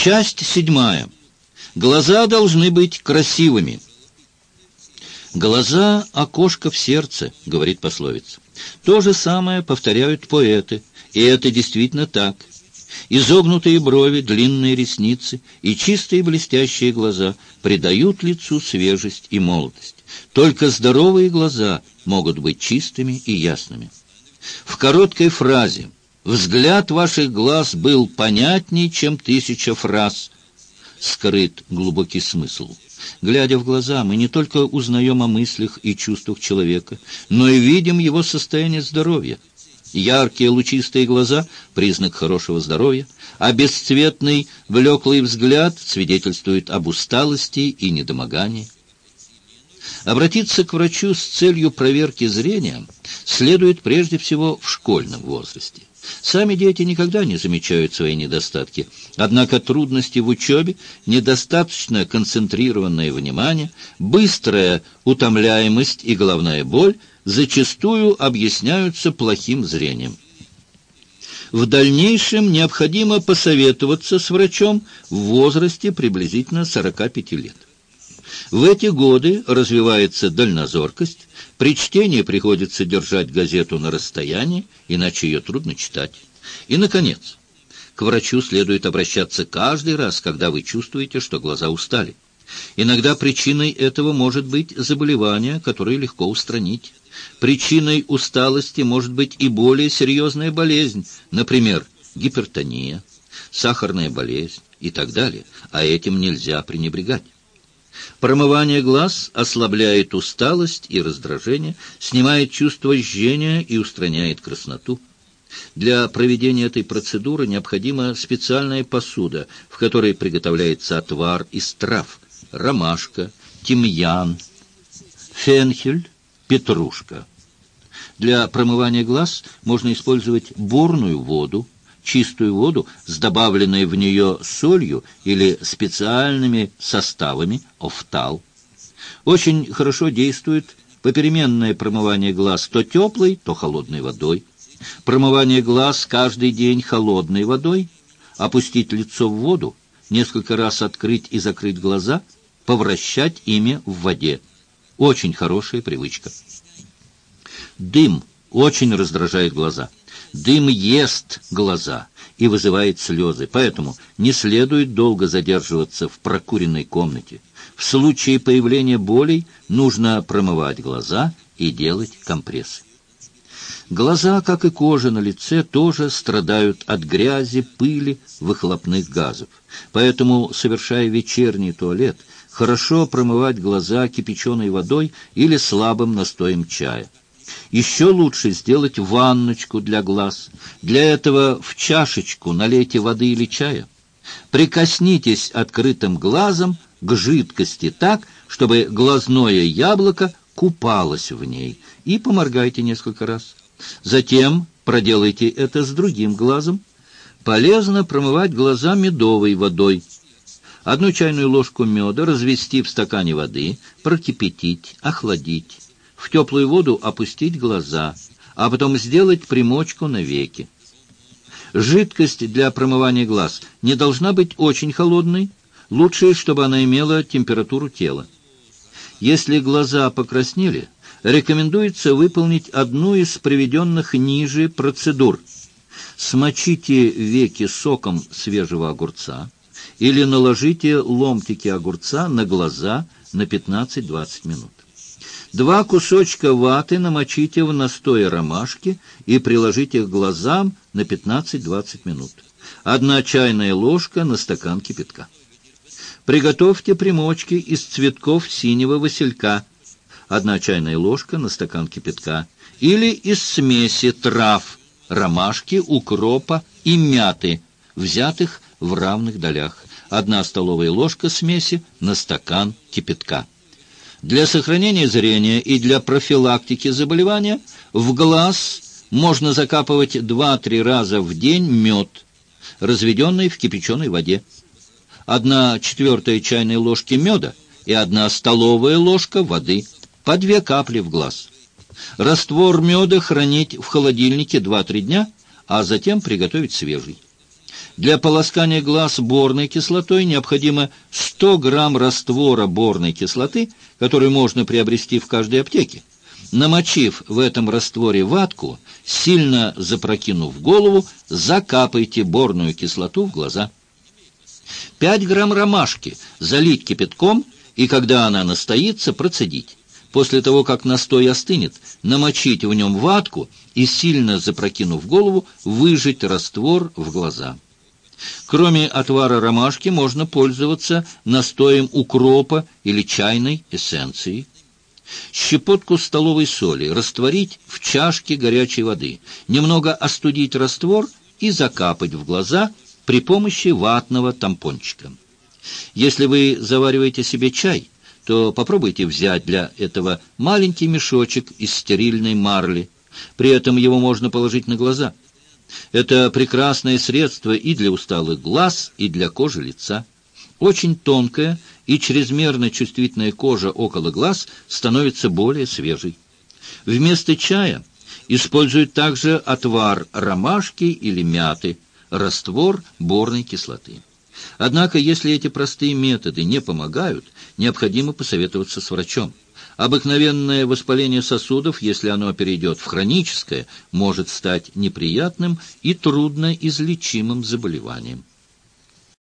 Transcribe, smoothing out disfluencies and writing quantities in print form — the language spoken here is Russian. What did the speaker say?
Часть 7. Глаза должны быть красивыми. «Глаза — окошко в сердце», — говорит пословица. То же самое повторяют поэты, и это действительно так. Изогнутые брови, длинные ресницы и чистые блестящие глаза придают лицу свежесть и молодость. Только здоровые глаза могут быть чистыми и ясными. В короткой фразе «взгляд ваших глаз был понятней, чем 1000 фраз» скрыт глубокий смысл. Глядя в глаза, мы не только узнаем о мыслях и чувствах человека, но и видим его состояние здоровья. Яркие лучистые глаза – признак хорошего здоровья, а бесцветный, блеклый взгляд свидетельствует об усталости и недомогании. Обратиться к врачу с целью проверки зрения следует прежде всего в школьном возрасте. Сами дети никогда не замечают свои недостатки, однако трудности в учебе, недостаточно концентрированное внимание, быстрая утомляемость и головная боль зачастую объясняются плохим зрением. В дальнейшем необходимо посоветоваться с врачом в возрасте приблизительно 45 лет. В эти годы развивается дальнозоркость, при чтении приходится держать газету на расстоянии, иначе ее трудно читать. И, наконец, к врачу следует обращаться каждый раз, когда вы чувствуете, что глаза устали. Иногда причиной этого может быть заболевание, которое легко устранить. Причиной усталости может быть и более серьезная болезнь, например, гипертония, сахарная болезнь и так далее, а этим нельзя пренебрегать. Промывание глаз ослабляет усталость и раздражение, снимает чувство жжения и устраняет красноту. Для проведения этой процедуры необходима специальная посуда, в которой приготовляется отвар из трав: ромашка, тимьян, фенхель, петрушка. Для промывания глаз можно использовать борную воду, чистую воду с добавленной в нее солью или специальными составами офтал. Очень хорошо действует попеременное промывание глаз то теплой, то холодной водой. Промывание глаз каждый день холодной водой, опустить лицо в воду, несколько раз открыть и закрыть глаза, повращать ими в воде. Очень хорошая привычка. Дым очень раздражает глаза. Дым ест глаза и вызывает слезы, поэтому не следует долго задерживаться в прокуренной комнате. В случае появления болей нужно промывать глаза и делать компрессы. Глаза, как и кожа на лице, тоже страдают от грязи, пыли, выхлопных газов. Поэтому, совершая вечерний туалет, хорошо промывать глаза кипяченой водой или слабым настоем чая. Еще лучше сделать ванночку для глаз. Для этого в чашечку налейте воды или чая. Прикоснитесь открытым глазом к жидкости так, чтобы глазное яблоко купалось в ней, и поморгайте несколько раз. Затем проделайте это с другим глазом. Полезно промывать глаза медовой водой. 1 чайную ложку меда развести в стакане воды, прокипятить, охладить. В теплую воду опустить глаза, а потом сделать примочку на веки. Жидкость для промывания глаз не должна быть очень холодной, лучше, чтобы она имела температуру тела. Если глаза покраснели, рекомендуется выполнить одну из приведенных ниже процедур. Смочите веки соком свежего огурца или наложите ломтики огурца на глаза на 15-20 минут. 2 кусочка ваты намочите в настое ромашки и приложите к глазам на 15-20 минут. 1 чайная ложка на стакан кипятка. Приготовьте примочки из цветков синего василька. 1 чайная ложка на стакан кипятка. Или из смеси трав, ромашки, укропа и мяты, взятых в равных долях. 1 столовая ложка смеси на стакан кипятка. Для сохранения зрения и для профилактики заболевания в глаз можно закапывать 2-3 раза в день мед, разведенный в кипяченой воде. 1/4 чайной ложки меда и 1 столовая ложка воды, по 2 капли в глаз. Раствор меда хранить в холодильнике 2-3 дня, а затем приготовить свежий. Для полоскания глаз борной кислотой необходимо 100 грамм раствора борной кислоты, который можно приобрести в каждой аптеке. Намочив в этом растворе ватку, сильно запрокинув голову, закапайте борную кислоту в глаза. 5 грамм ромашки залить кипятком, и когда она настоится, процедить. После того, как настой остынет, намочить в нем ватку и, сильно запрокинув голову, выжать раствор в глаза. Кроме отвара ромашки, можно пользоваться настоем укропа или чайной эссенцией. Щепотку столовой соли растворить в чашке горячей воды, немного остудить раствор и закапать в глаза при помощи ватного тампончика. Если вы завариваете себе чай, то попробуйте взять для этого маленький мешочек из стерильной марли. При этом его можно положить на глаза. Это прекрасное средство и для усталых глаз, и для кожи лица. Очень тонкая и чрезмерно чувствительная кожа около глаз становится более свежей. Вместо чая используют также отвар ромашки или мяты, раствор борной кислоты. Однако, если эти простые методы не помогают, необходимо посоветоваться с врачом. Обыкновенное воспаление сосудов, если оно перейдет в хроническое, может стать неприятным и трудноизлечимым заболеванием.